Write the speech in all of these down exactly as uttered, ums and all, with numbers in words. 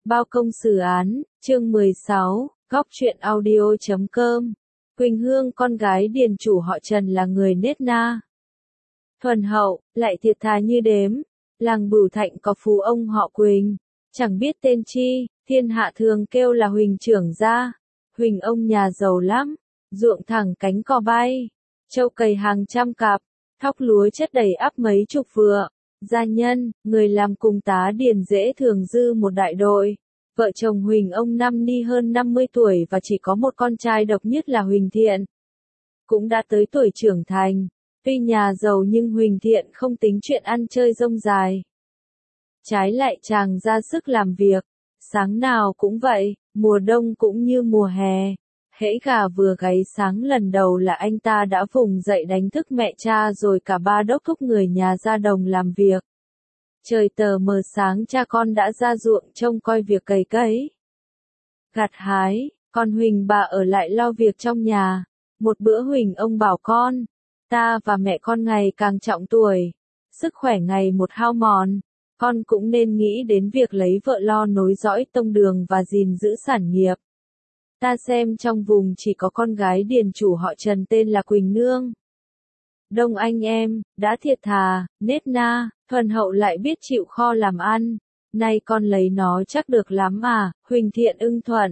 Bao công xử án, chương mười sáu, góc truyện audio chấm com. Quỳnh Hương con gái điền chủ họ Trần là người nết na, thuần hậu, lại thiệt thà như đếm. Làng Bửu Thạnh có phú ông họ Quỳnh, chẳng biết tên chi, thiên hạ thường kêu là Huỳnh trưởng gia. Huỳnh ông nhà giàu lắm, ruộng thẳng cánh cò bay, trâu cày hàng trăm cặp, thóc lúa chất đầy ắp mấy chục vựa. Gia nhân, người làm cùng tá điền dễ thường dư một đại đội. Vợ chồng Huỳnh ông năm ni hơn năm mươi tuổi và chỉ có một con trai độc nhất là Huỳnh Thiện. Cũng đã tới tuổi trưởng thành, tuy nhà giàu nhưng Huỳnh Thiện không tính chuyện ăn chơi rông dài. Trái lại chàng ra sức làm việc, sáng nào cũng vậy, mùa đông cũng như mùa hè. Hễ gà vừa gáy sáng lần đầu là anh ta đã vùng dậy đánh thức mẹ cha rồi cả ba đốc thúc người nhà ra đồng làm việc. Trời tờ mờ sáng cha con đã ra ruộng trông coi việc cày cấy, gặt hái, còn Huỳnh bà ở lại lo việc trong nhà. Một bữa Huỳnh ông bảo con, ta và mẹ con ngày càng trọng tuổi, sức khỏe ngày một hao mòn, con cũng nên nghĩ đến việc lấy vợ lo nối dõi tông đường và gìn giữ sản nghiệp. Ta xem trong vùng chỉ có con gái điền chủ họ Trần tên là Quỳnh Nương. Đông anh em, đã thiệt thà, nết na, thuần hậu lại biết chịu kho làm ăn. Nay con lấy nó chắc được lắm à, Huỳnh Thiện ưng thuận.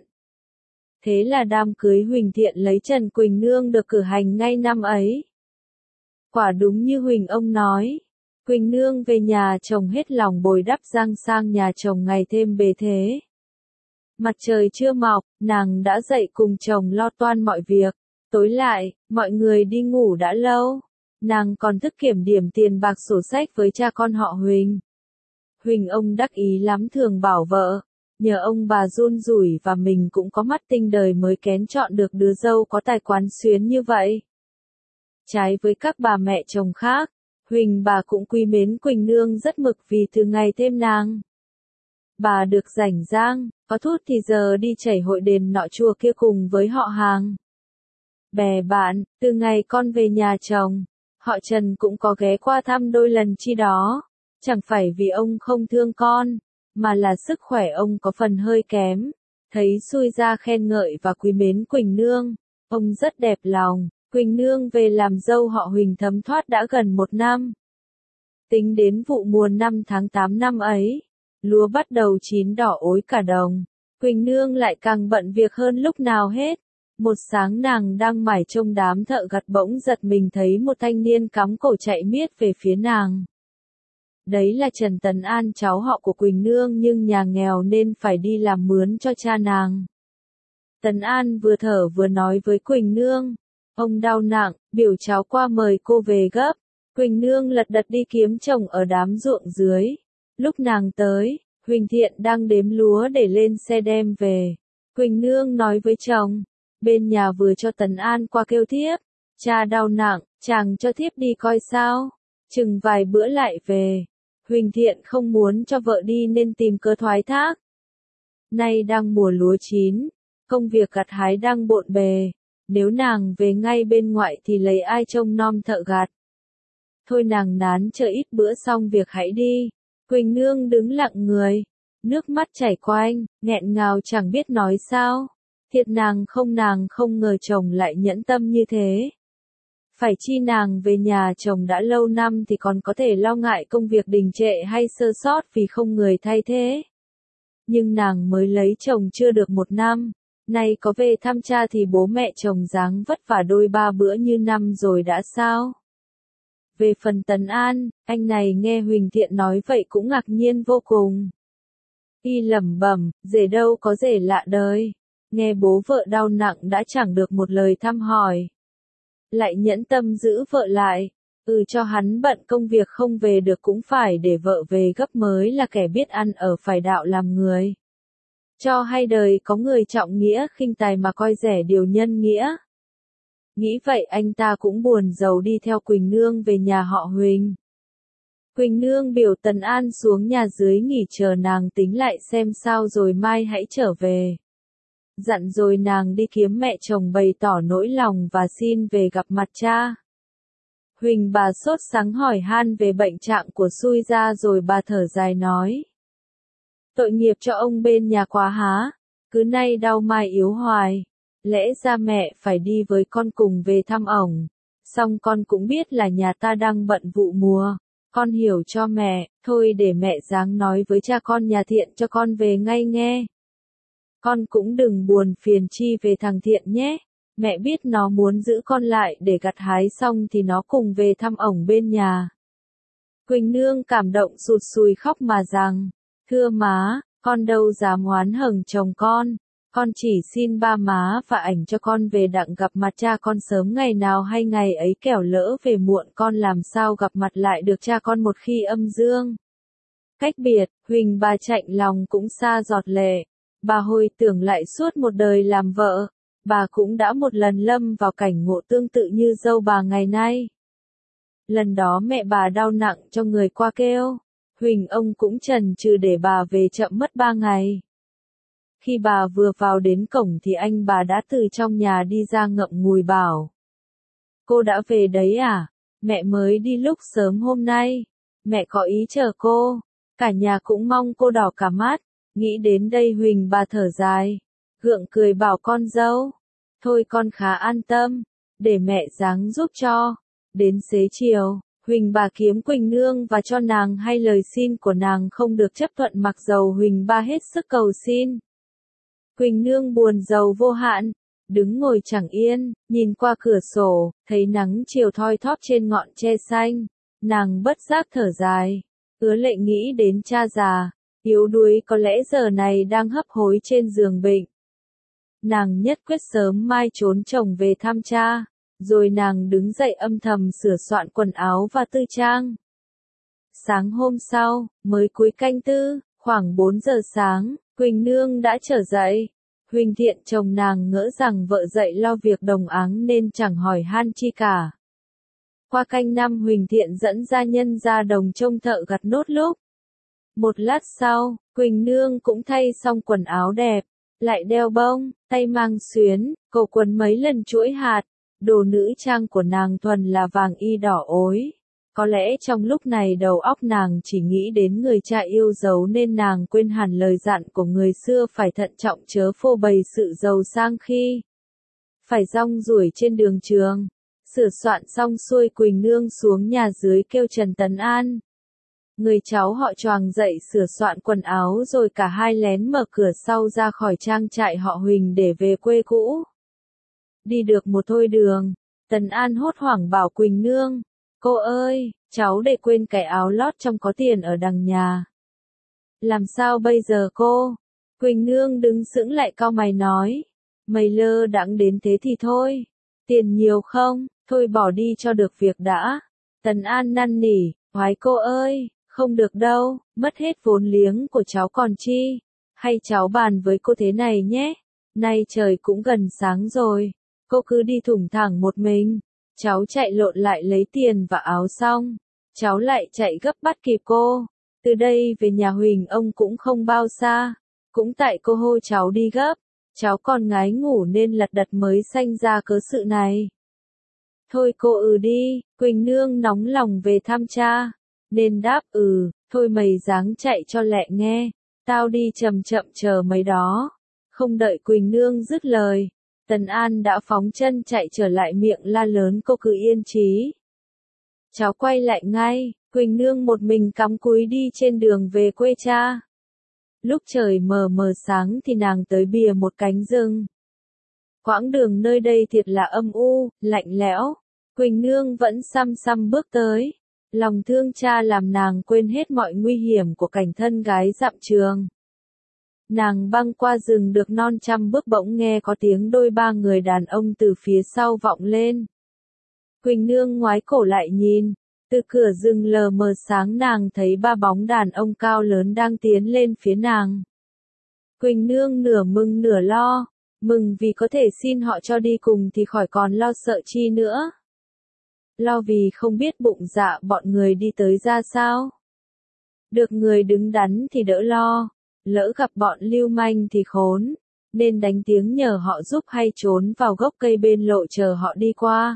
Thế là đám cưới Huỳnh Thiện lấy Trần Quỳnh Nương được cử hành ngay năm ấy. Quả đúng như Huỳnh ông nói. Quỳnh Nương về nhà chồng hết lòng bồi đắp giang sang nhà chồng ngày thêm bề thế. Mặt trời chưa mọc, nàng đã dậy cùng chồng lo toan mọi việc. Tối lại, mọi người đi ngủ đã lâu. Nàng còn thức kiểm điểm tiền bạc sổ sách với cha con họ Huỳnh. Huỳnh ông đắc ý lắm thường bảo vợ, nhờ ông bà run rủi và mình cũng có mắt tinh đời mới kén chọn được đứa dâu có tài quán xuyến như vậy. Trái với các bà mẹ chồng khác, Huỳnh bà cũng quý mến Quỳnh Nương rất mực vì từ ngày thêm nàng. Bà được rảnh rang, có thút thì giờ đi chảy hội đền nọ chùa kia cùng với họ hàng. Bè bạn, từ ngày con về nhà chồng, họ Trần cũng có ghé qua thăm đôi lần chi đó. Chẳng phải vì ông không thương con, mà là sức khỏe ông có phần hơi kém. Thấy xui ra khen ngợi và quý mến Quỳnh Nương, ông rất đẹp lòng. Quỳnh Nương về làm dâu họ Huỳnh thấm thoát đã gần một năm. Tính đến vụ mùa năm tháng tám năm ấy, lúa bắt đầu chín đỏ ối cả đồng. Quỳnh Nương lại càng bận việc hơn lúc nào hết. Một sáng nàng đang mải trông đám thợ gặt bỗng giật mình thấy một thanh niên cắm cổ chạy miết về phía nàng. Đấy là Trần Tấn An, cháu họ của Quỳnh Nương nhưng nhà nghèo nên phải đi làm mướn cho cha nàng. Tấn An vừa thở vừa nói với Quỳnh Nương, ông đau nặng, biểu cháu qua mời cô về gấp. Quỳnh Nương lật đật đi kiếm chồng ở đám ruộng dưới. Lúc nàng tới, Huỳnh Thiện đang đếm lúa để lên xe đem về. Quỳnh Nương nói với chồng, bên nhà vừa cho Tấn An qua kêu thiếp, cha đau nặng, chàng cho thiếp đi coi sao, chừng vài bữa lại về. Huỳnh Thiện không muốn cho vợ đi nên tìm cớ thoái thác. Nay đang mùa lúa chín, công việc gặt hái đang bộn bề, nếu nàng về ngay bên ngoại thì lấy ai trông nom thợ gặt. Thôi nàng nán chờ ít bữa xong việc hãy đi. Quỳnh Nương đứng lặng người, nước mắt chảy quanh, nghẹn ngào chẳng biết nói sao. Thiệt nàng không nàng không ngờ chồng lại nhẫn tâm như thế. Phải chi nàng về nhà chồng đã lâu năm thì còn có thể lo ngại công việc đình trệ hay sơ sót vì không người thay thế. Nhưng nàng mới lấy chồng chưa được một năm, nay có về thăm cha thì bố mẹ chồng dáng vất vả đôi ba bữa như năm rồi đã sao. Về phần Tấn An, anh này nghe Huỳnh Thiện nói vậy cũng ngạc nhiên vô cùng. Y lẩm bẩm, rể đâu có rể lạ đời. Nghe bố vợ đau nặng đã chẳng được một lời thăm hỏi. Lại nhẫn tâm giữ vợ lại, ừ cho hắn bận công việc không về được cũng phải để vợ về gấp mới là kẻ biết ăn ở phải đạo làm người. Cho hay đời có người trọng nghĩa khinh tài mà coi rẻ điều nhân nghĩa. Nghĩ vậy anh ta cũng buồn rầu đi theo Quỳnh Nương về nhà họ Huỳnh. Quỳnh Nương biểu Tấn An xuống nhà dưới nghỉ chờ nàng tính lại xem sao rồi mai hãy trở về. Dặn rồi nàng đi kiếm mẹ chồng bày tỏ nỗi lòng và xin về gặp mặt cha. Huỳnh bà sốt sắng hỏi han về bệnh trạng của xui ra rồi bà thở dài nói. Tội nghiệp cho ông bên nhà quá há, cứ nay đau mai yếu hoài. Lẽ ra mẹ phải đi với con cùng về thăm ổng. Xong con cũng biết là nhà ta đang bận vụ mùa. Con hiểu cho mẹ, thôi để mẹ dáng nói với cha con nhà Thiện cho con về ngay nghe. Con cũng đừng buồn phiền chi về thằng Thiện nhé. Mẹ biết nó muốn giữ con lại để gặt hái xong thì nó cùng về thăm ổng bên nhà. Quỳnh Nương cảm động sụt sùi khóc mà rằng, thưa má, con đâu dám oán hờn chồng con. Con chỉ xin ba má và ảnh cho con về đặng gặp mặt cha con sớm ngày nào hay ngày ấy, kẻo lỡ về muộn con làm sao gặp mặt lại được cha con một khi âm dương. Cách biệt, Huỳnh bà chạnh lòng cũng xa giọt lệ. Bà hồi tưởng lại suốt một đời làm vợ, bà cũng đã một lần lâm vào cảnh ngộ tương tự như dâu bà ngày nay. Lần đó mẹ bà đau nặng cho người qua kêu, Huỳnh ông cũng chần chừ để bà về chậm mất ba ngày. Khi bà vừa vào đến cổng thì anh bà đã từ trong nhà đi ra ngậm ngùi bảo. Cô đã về đấy à? Mẹ mới đi lúc sớm hôm nay. Mẹ có ý chờ cô. Cả nhà cũng mong cô đỏ cả mắt. Nghĩ đến đây Huỳnh bà thở dài. Gượng cười bảo con dâu. Thôi con khá an tâm. Để mẹ giáng giúp cho. Đến xế chiều, Huỳnh bà kiếm Quỳnh Nương và cho nàng hay lời xin của nàng không được chấp thuận mặc dầu Huỳnh ba hết sức cầu xin. Quỳnh Nương buồn rầu vô hạn, đứng ngồi chẳng yên, nhìn qua cửa sổ, thấy nắng chiều thoi thóp trên ngọn tre xanh, nàng bất giác thở dài, ứa lệ nghĩ đến cha già, yếu đuối có lẽ giờ này đang hấp hối trên giường bệnh. Nàng nhất quyết sớm mai trốn chồng về thăm cha, rồi nàng đứng dậy âm thầm sửa soạn quần áo và tư trang. Sáng hôm sau, mới cuối canh tư, khoảng bốn giờ sáng, Quỳnh Nương đã trở dậy. Huỳnh Thiện chồng nàng ngỡ rằng vợ dậy lo việc đồng áng nên chẳng hỏi han chi cả. Qua canh năm Huỳnh Thiện dẫn gia nhân ra đồng trông thợ gặt nốt lúc. Một lát sau, Quỳnh Nương cũng thay xong quần áo đẹp, lại đeo bông, tay mang xuyến, cổ quần mấy lần chuỗi hạt. Đồ nữ trang của nàng thuần là vàng y đỏ ối. Có lẽ trong lúc này đầu óc nàng chỉ nghĩ đến người cha yêu dấu nên nàng quên hẳn lời dặn của người xưa phải thận trọng chớ phô bày sự giàu sang khi phải rong ruổi trên đường trường. Sửa soạn xong xuôi Quỳnh Nương xuống nhà dưới kêu Trần Tấn An. Người cháu họ choàng dậy sửa soạn quần áo rồi cả hai lén mở cửa sau ra khỏi trang trại họ Huỳnh để về quê cũ. Đi được một thôi đường, Tấn An hốt hoảng bảo Quỳnh Nương, cô ơi, cháu để quên cái áo lót trong có tiền ở đằng nhà. Làm sao bây giờ cô? Quỳnh Nương đứng sững lại cau mày nói, mày lơ đãng đến thế thì thôi. Tiền nhiều không? Thôi bỏ đi cho được việc đã. Tấn An năn nỉ, hoái cô ơi, không được đâu, mất hết vốn liếng của cháu còn chi. Hay cháu bàn với cô thế này nhé, nay trời cũng gần sáng rồi. Cô cứ đi thủng thẳng một mình, cháu chạy lộn lại lấy tiền và áo xong, cháu lại chạy gấp bắt kịp cô. Từ đây về nhà Huỳnh ông cũng không bao xa, cũng tại cô hô cháu đi gấp, cháu còn ngái ngủ nên lật đật mới sanh ra cớ sự này. Thôi cô ừ đi, Quỳnh Nương nóng lòng về thăm cha, nên đáp ừ, thôi mày dáng chạy cho lẹ nghe, tao đi chậm chậm chờ mấy đó. Không đợi Quỳnh Nương dứt lời, Tấn An đã phóng chân chạy trở lại miệng la lớn cô cứ yên trí. Cháu quay lại ngay, Quỳnh Nương một mình cắm cúi đi trên đường về quê cha. Lúc trời mờ mờ sáng thì nàng tới bìa một cánh rừng. Quãng đường nơi đây thiệt là âm u, lạnh lẽo. Quỳnh Nương vẫn xăm xăm bước tới. Lòng thương cha làm nàng quên hết mọi nguy hiểm của cảnh thân gái dặm trường. Nàng băng qua rừng được non trăm bước bỗng nghe có tiếng đôi ba người đàn ông từ phía sau vọng lên. Quỳnh Nương ngoái cổ lại nhìn, từ cửa rừng lờ mờ sáng nàng thấy ba bóng đàn ông cao lớn đang tiến lên phía nàng. Quỳnh Nương nửa mừng nửa lo, mừng vì có thể xin họ cho đi cùng thì khỏi còn lo sợ chi nữa. Lo vì không biết bụng dạ bọn người đi tới ra sao. Được người đứng đắn thì đỡ lo. Lỡ gặp bọn lưu manh thì khốn, nên đánh tiếng nhờ họ giúp hay trốn vào gốc cây bên lộ chờ họ đi qua.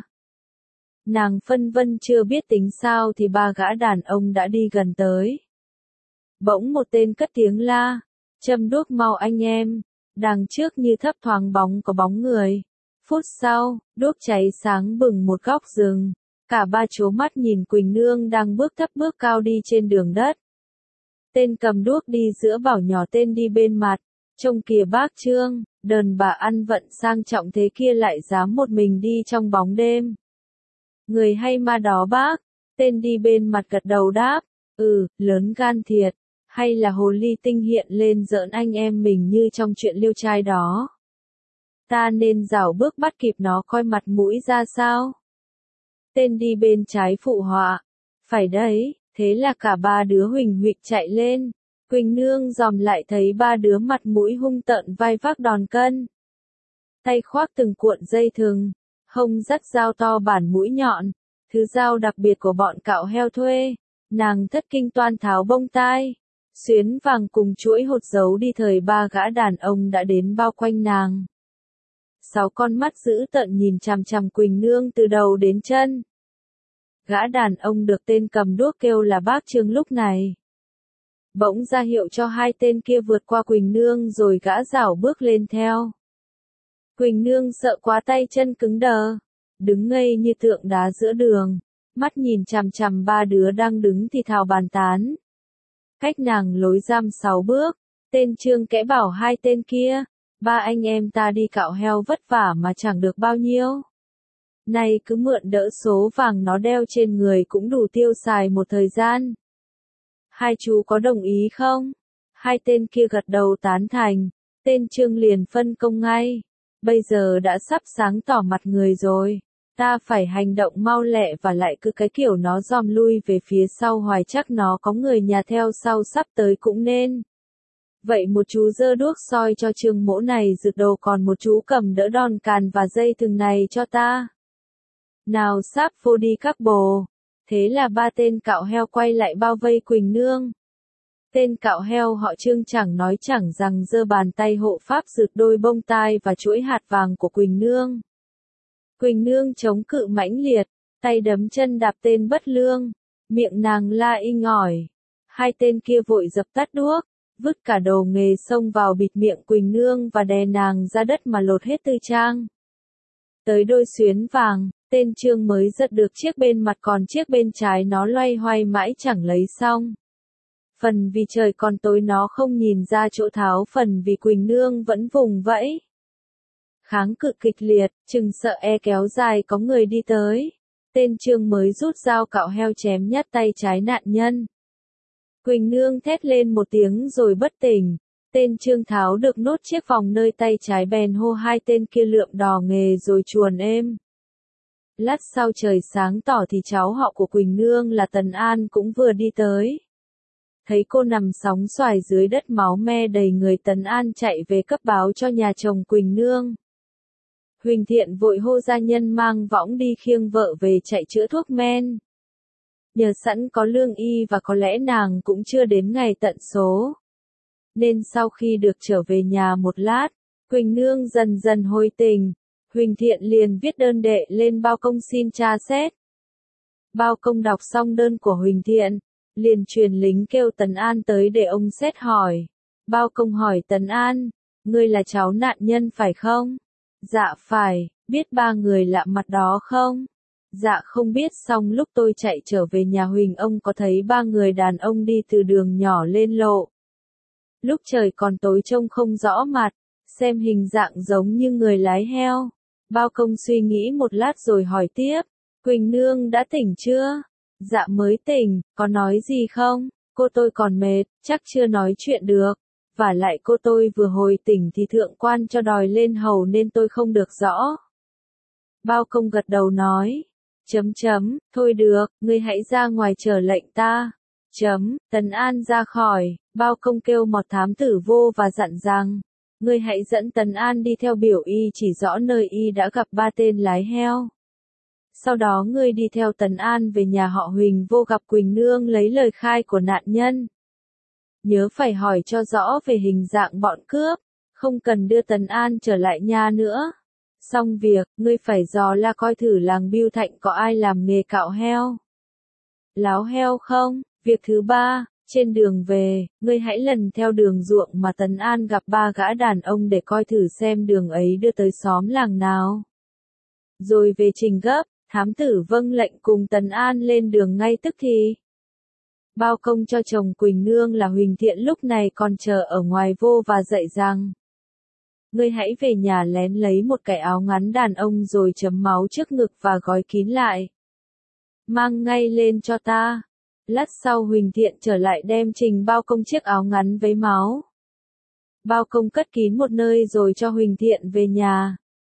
Nàng phân vân chưa biết tính sao thì ba gã đàn ông đã đi gần tới. Bỗng một tên cất tiếng la, Châm đuốc mau anh em, đằng trước như thấp thoáng bóng có bóng người. Phút sau, đuốc cháy sáng bừng một góc rừng, cả ba trố mắt nhìn Quỳnh Nương đang bước thấp bước cao đi trên đường đất. Tên cầm đuốc đi giữa bảo nhỏ tên đi bên mặt, trông kìa bác Trương, đờn bà ăn vận sang trọng thế kia lại dám một mình đi trong bóng đêm. Người hay ma đó bác, tên đi bên mặt gật đầu đáp, ừ, lớn gan thiệt, hay là hồ ly tinh hiện lên giỡn anh em mình như trong chuyện liêu trai đó. Ta nên rảo bước bắt kịp nó coi mặt mũi ra sao? Tên đi bên trái phụ họa, phải đấy, thế là cả ba đứa huỳnh huỵch chạy lên. Quỳnh Nương dòm lại thấy ba đứa mặt mũi hung tợn vai vác đòn cân. Tay khoác từng cuộn dây thừng, hông dắt dao to bản mũi nhọn, thứ dao đặc biệt của bọn cạo heo thuê. Nàng thất kinh toan tháo bông tai, xuyến vàng cùng chuỗi hột dấu đi thời ba gã đàn ông đã đến bao quanh nàng. Sáu con mắt dữ tợn nhìn chằm chằm Quỳnh Nương từ đầu đến chân. Gã đàn ông được tên cầm đuốc kêu là bác Trương lúc này bỗng ra hiệu cho hai tên kia vượt qua Quỳnh Nương rồi gã rảo bước lên theo. Quỳnh Nương sợ quá tay chân cứng đờ, đứng ngây như tượng đá giữa đường, mắt nhìn chằm chằm ba đứa đang đứng thì thào bàn tán. Cách nàng lối giam sáu bước, tên Trương kẽ bảo hai tên kia, ba anh em ta đi cạo heo vất vả mà chẳng được bao nhiêu. Nay cứ mượn đỡ số vàng nó đeo trên người cũng đủ tiêu xài một thời gian. Hai chú có đồng ý không? Hai tên kia gật đầu tán thành, tên Trương liền phân công ngay. Bây giờ đã sắp sáng tỏ mặt người rồi, ta phải hành động mau lẹ và lại cứ cái kiểu nó dòm lui về phía sau hoài chắc nó có người nhà theo sau sắp tới cũng nên. Vậy một chú giơ đuốc soi cho Trương Mỗ này rực đầu còn một chú cầm đỡ đòn càn và dây thừng này cho ta. Nào sáp vô đi các bồ. Thế là ba tên cạo heo quay lại bao vây Quỳnh Nương. Tên cạo heo họ Trương chẳng nói chẳng rằng giơ bàn tay hộ pháp rực đôi bông tai và chuỗi hạt vàng của Quỳnh Nương. Quỳnh Nương chống cự mãnh liệt, tay đấm chân đạp tên bất lương, miệng nàng la inh ỏi. Hai tên kia vội dập tắt đuốc, vứt cả đồ nghề xông vào bịt miệng Quỳnh Nương và đè nàng ra đất mà lột hết tư trang. Tới đôi xuyến vàng, tên Trương mới giật được chiếc bên mặt còn chiếc bên trái nó loay hoay mãi chẳng lấy xong. Phần vì trời còn tối nó không nhìn ra chỗ tháo, phần vì Quỳnh Nương vẫn vùng vẫy. Kháng cự kịch liệt, chừng sợ e kéo dài có người đi tới. Tên Trương mới rút dao cạo heo chém nhát tay trái nạn nhân. Quỳnh Nương thét lên một tiếng rồi bất tỉnh. Tên Trương tháo được nốt chiếc vòng nơi tay trái bèn hô hai tên kia lượm đò nghề rồi chuồn êm. Lát sau trời sáng tỏ thì cháu họ của Quỳnh Nương là Tần An cũng vừa đi tới. Thấy cô nằm sóng xoài dưới đất máu me đầy người, Tần An chạy về cấp báo cho nhà chồng Quỳnh Nương. Huỳnh Thiện vội hô gia nhân mang võng đi khiêng vợ về chạy chữa thuốc men. Nhờ sẵn có lương y và có lẽ nàng cũng chưa đến ngày tận số. Nên sau khi được trở về nhà một lát, Quỳnh Nương dần dần hồi tình. Huỳnh Thiện liền viết đơn đệ lên bao công xin tra xét. Bao công đọc xong đơn của Huỳnh Thiện, liền truyền lính kêu Tần An tới để ông xét hỏi. Bao công hỏi Tần An, ngươi là cháu nạn nhân phải không? Dạ phải, biết ba người lạ mặt đó không? Dạ không biết. Xong lúc tôi chạy trở về nhà Huỳnh ông có thấy ba người đàn ông đi từ đường nhỏ lên lộ. Lúc trời còn tối trông không rõ mặt, xem hình dạng giống như người lái heo. Bao công suy nghĩ một lát rồi hỏi tiếp, Quỳnh Nương đã tỉnh chưa? Dạ mới tỉnh, có nói gì không? Cô tôi còn mệt, chắc chưa nói chuyện được. Và lại cô tôi vừa hồi tỉnh thì thượng quan cho đòi lên hầu nên tôi không được rõ. Bao công gật đầu nói, chấm chấm, thôi được, ngươi hãy ra ngoài chờ lệnh ta. Chấm, Tần An ra khỏi, bao công kêu một thám tử vô và dặn rằng, ngươi hãy dẫn Tần An đi theo biểu y chỉ rõ nơi y đã gặp ba tên lái heo. Sau đó ngươi đi theo Tần An về nhà họ Huỳnh vô gặp Quỳnh Nương lấy lời khai của nạn nhân. Nhớ phải hỏi cho rõ về hình dạng bọn cướp, không cần đưa Tần An trở lại nhà nữa. Xong việc, ngươi phải dò la coi thử làng Bưu Thạnh có ai làm nghề cạo heo, láo heo không. Việc thứ ba, Trên đường về, ngươi hãy lần theo đường ruộng mà Tấn An gặp ba gã đàn ông để coi thử xem đường ấy đưa tới xóm làng nào. Rồi về trình gấp, thám tử vâng lệnh cùng Tấn An lên đường ngay tức thì. Bao công cho chồng Quỳnh Nương là Huỳnh Thiện lúc này còn chờ ở ngoài vô và dạy rằng: ngươi hãy về nhà lén lấy một cái áo ngắn đàn ông rồi chấm máu trước ngực và gói kín lại. Mang ngay lên cho ta. Lát sau Huỳnh Thiện trở lại đem trình Bao công chiếc áo ngắn với máu. Bao công cất kín một nơi rồi cho Huỳnh Thiện về nhà.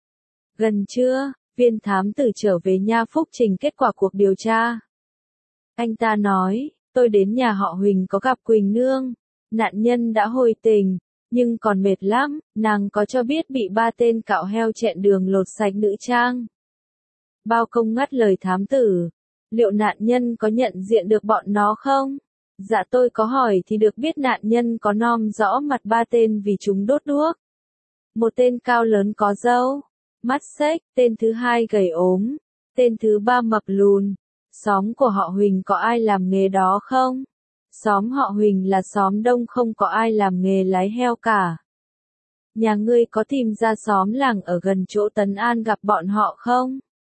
Gần trưa, viên thám tử trở về nha Phúc trình kết quả cuộc điều tra. Anh ta nói, tôi đến nhà họ Huỳnh có gặp Quỳnh Nương. Nạn nhân đã hồi tình, nhưng còn mệt lắm, nàng có cho biết bị ba tên cạo heo chẹn đường lột sạch nữ trang. Bao công ngắt lời thám tử. Liệu nạn nhân có nhận diện được bọn nó không? Dạ tôi có hỏi thì được biết nạn nhân có nom rõ mặt ba tên vì chúng đốt đuốc. Một tên cao lớn có râu, mắt xếch, tên thứ hai gầy ốm, tên thứ ba mập lùn. Xóm của họ Huỳnh có ai làm nghề đó không? Xóm họ Huỳnh là xóm đông không có ai làm nghề lái heo cả. Nhà ngươi có tìm ra xóm làng ở gần chỗ Tấn An gặp bọn họ không?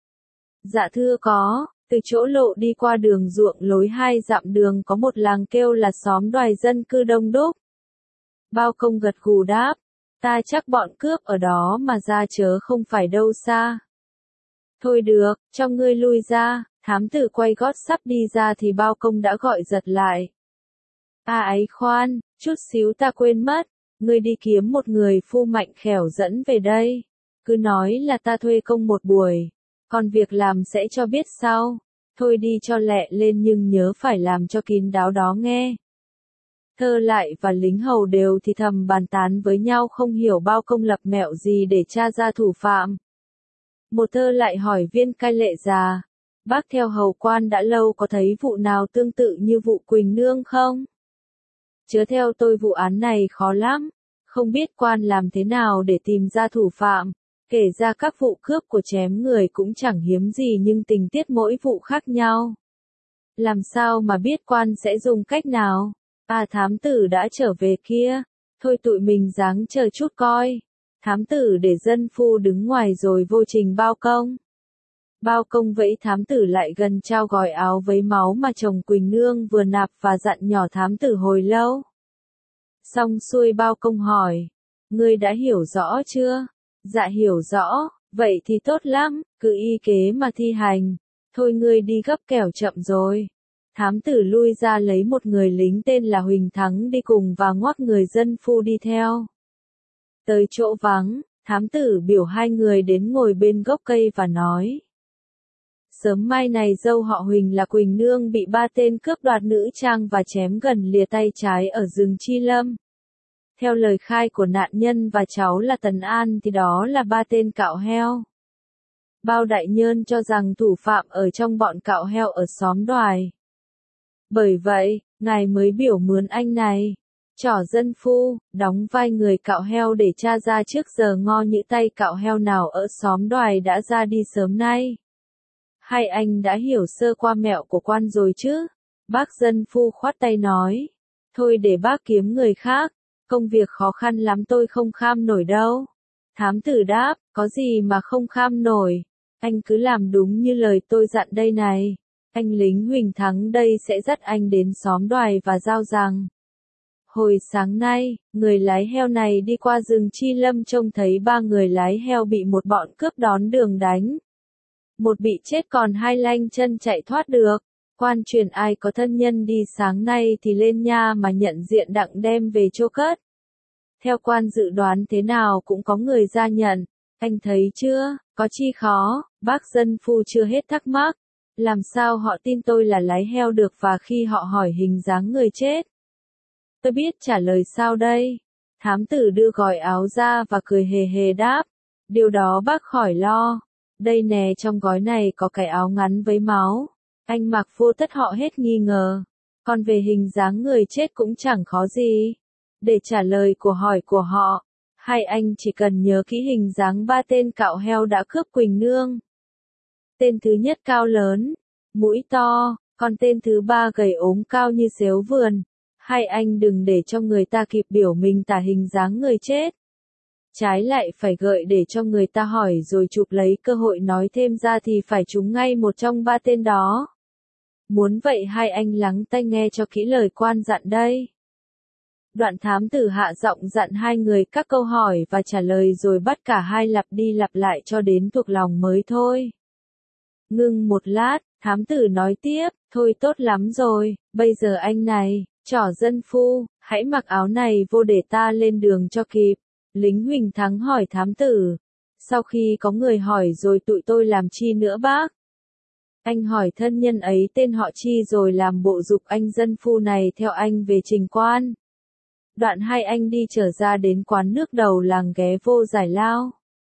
Dạ thưa có. Từ chỗ lộ đi qua đường ruộng lối hai dặm đường có một làng kêu là xóm Đoài dân cư đông đúc. Bao công gật gù đáp, ta chắc bọn cướp ở đó mà ra chớ không phải đâu xa. Thôi được, cho ngươi lui ra. Thám tử quay gót sắp đi ra thì bao công đã gọi giật lại. À ấy khoan, chút xíu ta quên mất, ngươi đi kiếm một người phu mạnh khẻo dẫn về đây. Cứ nói là ta thuê công một buổi. Còn việc làm sẽ cho biết sau. Thôi đi cho lẹ lên nhưng nhớ phải làm cho kín đáo đó nghe. Thơ lại và lính hầu đều thì thầm bàn tán với nhau không hiểu bao công lập mẹo gì để tra ra thủ phạm. Một thơ lại hỏi viên cai lệ già. Bác theo hầu quan đã lâu có thấy vụ nào tương tự như vụ Quỳnh Nương không? Chớ theo tôi vụ án này khó lắm. Không biết quan làm thế nào để tìm ra thủ phạm. Kể ra các vụ cướp của chém người cũng chẳng hiếm gì nhưng tình tiết mỗi vụ khác nhau. Làm sao mà biết quan sẽ dùng cách nào? À thám tử đã trở về kia. Thôi tụi mình ráng chờ chút coi. Thám tử để dân phu đứng ngoài rồi vô trình bao công. Bao công vẫy thám tử lại gần trao gói áo với máu mà chồng Quỳnh Nương vừa nạp và dặn nhỏ thám tử hồi lâu. Xong xuôi bao công hỏi. Ngươi đã hiểu rõ chưa? Dạ hiểu rõ, vậy thì tốt lắm, cứ y kế mà thi hành. Thôi ngươi đi gấp kẻo chậm rồi. Thám tử lui ra lấy một người lính tên là Huỳnh Thắng đi cùng và ngoắc người dân phu đi theo. Tới chỗ vắng, thám tử biểu hai người đến ngồi bên gốc cây và nói. Sớm mai này dâu họ Huỳnh là Quỳnh Nương bị ba tên cướp đoạt nữ trang và chém gần lìa tay trái ở rừng Chi Lâm. Theo lời khai của nạn nhân và cháu là Tấn An thì đó là ba tên cạo heo. Bao đại nhân cho rằng thủ phạm ở trong bọn cạo heo ở xóm Đoài. Bởi vậy, ngài mới biểu mướn anh này, trỏ dân phu, đóng vai người cạo heo để tra ra trước giờ ngo những tay cạo heo nào ở xóm Đoài đã ra đi sớm nay. Hai anh đã hiểu sơ qua mẹo của quan rồi chứ? Bác dân phu khoát tay nói. Thôi để bác kiếm người khác. Công việc khó khăn lắm tôi không kham nổi đâu. Thám tử đáp, có gì mà không kham nổi. Anh cứ làm đúng như lời tôi dặn đây này. Anh lính Huỳnh Thắng đây sẽ dắt anh đến xóm Đoài và giao rằng. Hồi sáng nay, người lái heo này đi qua rừng Chi Lâm trông thấy ba người lái heo bị một bọn cướp đón đường đánh. Một bị chết còn hai lanh chân chạy thoát được. Quan truyền ai có thân nhân đi sáng nay thì lên nha mà nhận diện đặng đem về chô cất. Theo quan dự đoán thế nào cũng có người ra nhận. Anh thấy chưa, có chi khó, bác dân phu chưa hết thắc mắc. Làm sao họ tin tôi là lái heo được và khi họ hỏi hình dáng người chết? Tôi biết trả lời sao đây? Thám tử đưa gói áo ra và cười hề hề đáp. Điều đó bác khỏi lo. Đây nè trong gói này có cái áo ngắn với máu. Anh mặc vô tất họ hết nghi ngờ. Còn về hình dáng người chết cũng chẳng khó gì. Để trả lời của hỏi của họ, hai anh chỉ cần nhớ kỹ hình dáng ba tên cạo heo đã cướp Quỳnh Nương. Tên thứ nhất cao lớn, mũi to, còn tên thứ ba gầy ốm cao như xéo vườn. Hai anh đừng để cho người ta kịp biểu mình tả hình dáng người chết. Trái lại phải gợi để cho người ta hỏi rồi chụp lấy cơ hội nói thêm ra thì phải trúng ngay một trong ba tên đó. Muốn vậy hai anh lắng tai nghe cho kỹ lời quan dặn đây. Đoạn thám tử hạ giọng dặn hai người các câu hỏi và trả lời rồi bắt cả hai lặp đi lặp lại cho đến thuộc lòng mới thôi. Ngưng một lát, thám tử nói tiếp, thôi tốt lắm rồi, bây giờ anh này, trỏ dân phu, hãy mặc áo này vô để ta lên đường cho kịp. Lính Huỳnh Thắng hỏi thám tử. Sau khi có người hỏi rồi tụi tôi làm chi nữa bác? Anh hỏi thân nhân ấy tên họ chi rồi làm bộ giục anh dân phu này theo anh về trình quan. Đoạn hai anh đi trở ra đến quán nước đầu làng ghé vô giải lao.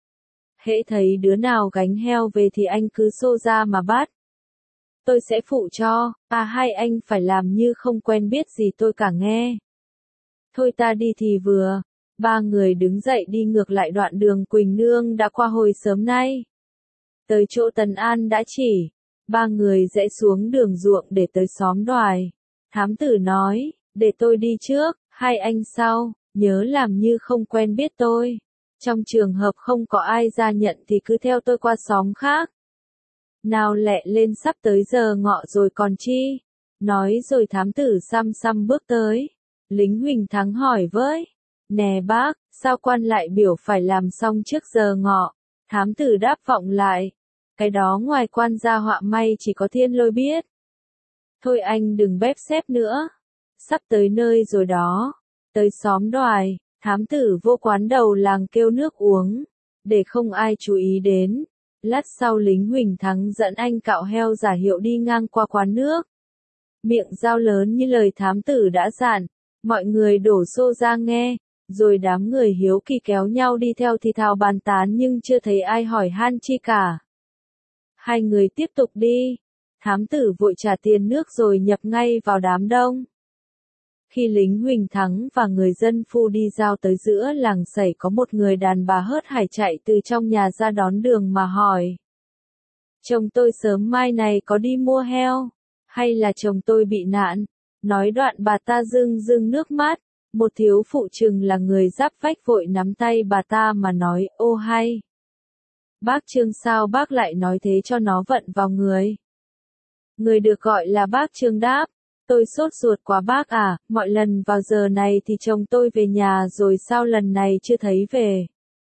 Hễ thấy đứa nào gánh heo về thì anh cứ xô ra mà bắt. Tôi sẽ phụ cho, à hai anh phải làm như không quen biết gì tôi cả nghe. Thôi ta đi thì vừa. Ba người đứng dậy đi ngược lại đoạn đường Quỳnh Nương đã qua hồi sớm nay. Tới chỗ Tần An đã chỉ, ba người rẽ xuống đường ruộng để tới xóm Đoài. Thám tử nói, để tôi đi trước, hai anh sau, nhớ làm như không quen biết tôi. Trong trường hợp không có ai ra nhận thì cứ theo tôi qua xóm khác. Nào lẹ lên sắp tới giờ ngọ rồi còn chi. Nói rồi thám tử xăm xăm bước tới. Lính Huỳnh Thắng hỏi với. Nè bác, sao quan lại biểu phải làm xong trước giờ ngọ? Thám tử đáp vọng lại. Cái đó ngoài quan gia họa may chỉ có thiên lôi biết. Thôi anh đừng bếp xếp nữa. Sắp tới nơi rồi đó. Tới xóm Đoài, thám tử vô quán đầu làng kêu nước uống. Để không ai chú ý đến. Lát sau lính Huỳnh Thắng dẫn anh cạo heo giả hiệu đi ngang qua quán nước. Miệng dao lớn như lời thám tử đã dặn. Mọi người đổ xô ra nghe. Rồi đám người hiếu kỳ kéo nhau đi theo thì thào bàn tán nhưng chưa thấy ai hỏi han chi cả. Hai người tiếp tục đi. Thám tử vội trả tiền nước rồi nhập ngay vào đám đông. Khi lính Huỳnh Thắng và người dân phu đi giao tới giữa làng sẩy có một người đàn bà hớt hải chạy từ trong nhà ra đón đường mà hỏi. Chồng tôi sớm mai này có đi mua heo? Hay là chồng tôi bị nạn? Nói đoạn bà ta rưng rưng nước mắt. Một thiếu phụ chừng là người giáp vách vội nắm tay bà ta mà nói, ô hay. Bác Trương sao bác lại nói thế cho nó vận vào người. Người được gọi là bác Trương đáp, tôi sốt ruột quá bác à, mọi lần vào giờ này thì chồng tôi về nhà rồi sao lần này chưa thấy về.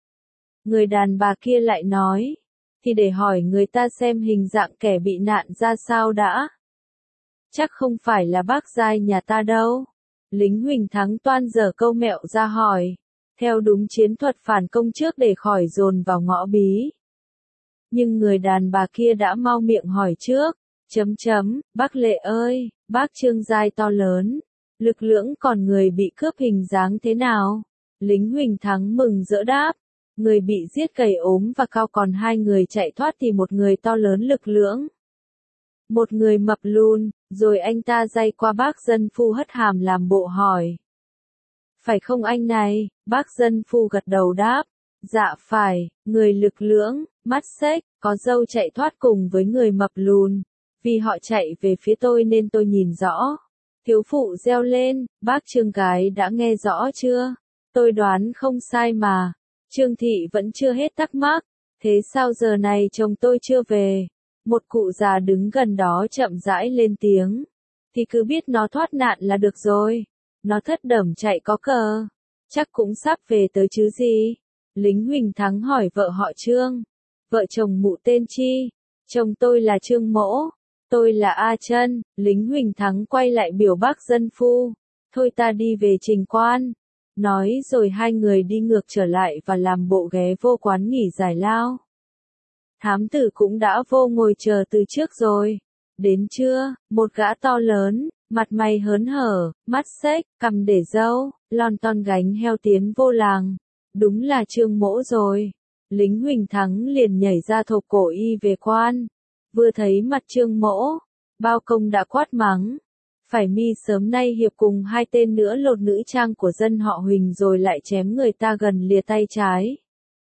Người đàn bà kia lại nói, thì để hỏi người ta xem hình dạng kẻ bị nạn ra sao đã. Chắc không phải là bác giai nhà ta đâu. Lính Huỳnh Thắng toan dở câu mẹo ra hỏi, theo đúng chiến thuật phản công trước để khỏi dồn vào ngõ bí. Nhưng người đàn bà kia đã mau miệng hỏi trước, chấm chấm, bác Lệ ơi, bác Trương giai to lớn, lực lưỡng còn người bị cướp hình dáng thế nào? Lính Huỳnh Thắng mừng rỡ đáp, người bị giết gầy ốm và cao còn hai người chạy thoát thì một người to lớn lực lưỡng. Một người mập lùn, rồi anh ta day qua bác dân phu hất hàm làm bộ hỏi. Phải không anh này, bác dân phu gật đầu đáp. Dạ phải, người lực lưỡng, mắt xếch, có râu chạy thoát cùng với người mập lùn. Vì họ chạy về phía tôi nên tôi nhìn rõ. Thiếu phụ reo lên, bác Trương gái đã nghe rõ chưa? Tôi đoán không sai mà. Trương thị vẫn chưa hết thắc mắc. Thế sao giờ này chồng tôi chưa về? Một cụ già đứng gần đó chậm rãi lên tiếng. Thì cứ biết nó thoát nạn là được rồi. Nó thất đẩm chạy có cờ. Chắc cũng sắp về tới chứ gì. Lính Huỳnh Thắng hỏi vợ họ Trương. Vợ chồng mụ tên chi? Chồng tôi là Trương Mỗ. Tôi là A Trân. Lính Huỳnh Thắng quay lại biểu bác dân phu. Thôi ta đi về trình quan. Nói rồi hai người đi ngược trở lại và làm bộ ghé vô quán nghỉ giải lao. Thám tử cũng đã vô ngồi chờ từ trước rồi. Đến trưa, một gã to lớn, mặt mày hớn hở, mắt xếch, cằm để râu, lon ton gánh heo tiến vô làng. Đúng là Trương Mỗ rồi. Lính Huỳnh Thắng liền nhảy ra thộp cổ y về quan. Vừa thấy mặt Trương Mỗ, bao công đã quát mắng. Phải mi sớm nay hiệp cùng hai tên nữa lột nữ trang của dân họ Huỳnh rồi lại chém người ta gần lìa tay trái.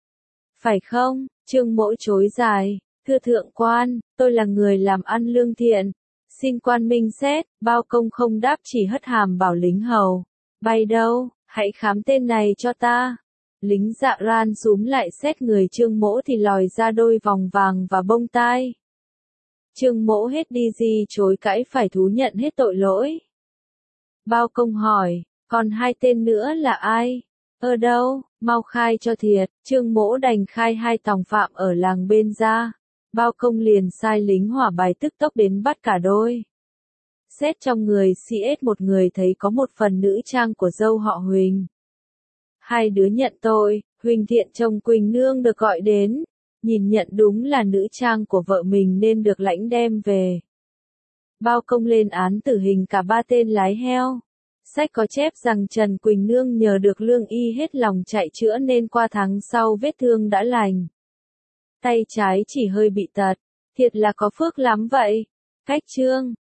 Phải không? Trương Mỗ chối dài, thưa thượng quan, tôi là người làm ăn lương thiện, Xin quan minh xét, bao công không đáp chỉ hất hàm bảo lính hầu. Bay đâu, hãy khám tên này cho ta. Lính Dạ Ran xúm lại xét người Trương Mỗ thì lòi ra đôi vòng vàng và bông tai. Trương Mỗ hết đi gì chối cãi phải thú nhận hết tội lỗi. Bao công hỏi, còn hai tên nữa là ai? Ở đâu, mau khai cho thiệt. Trương Mỗ đành khai hai tòng phạm ở làng bên ra. Bao công liền sai lính hỏa bài tức tốc đến bắt cả đôi. Xét trong người xê ét một người thấy có một phần nữ trang của dâu họ Huỳnh. Hai đứa nhận tội, Huỳnh Thiện chồng Quỳnh Nương được gọi đến. Nhìn nhận đúng là nữ trang của vợ mình nên được lãnh đem về. Bao công lên án tử hình cả ba tên lái heo. Sách có chép rằng Trần Quỳnh Nương nhờ được lương y hết lòng chạy chữa nên qua tháng sau vết thương đã lành. Tay trái chỉ hơi bị tật, thiệt là có phước lắm vậy. Cách chương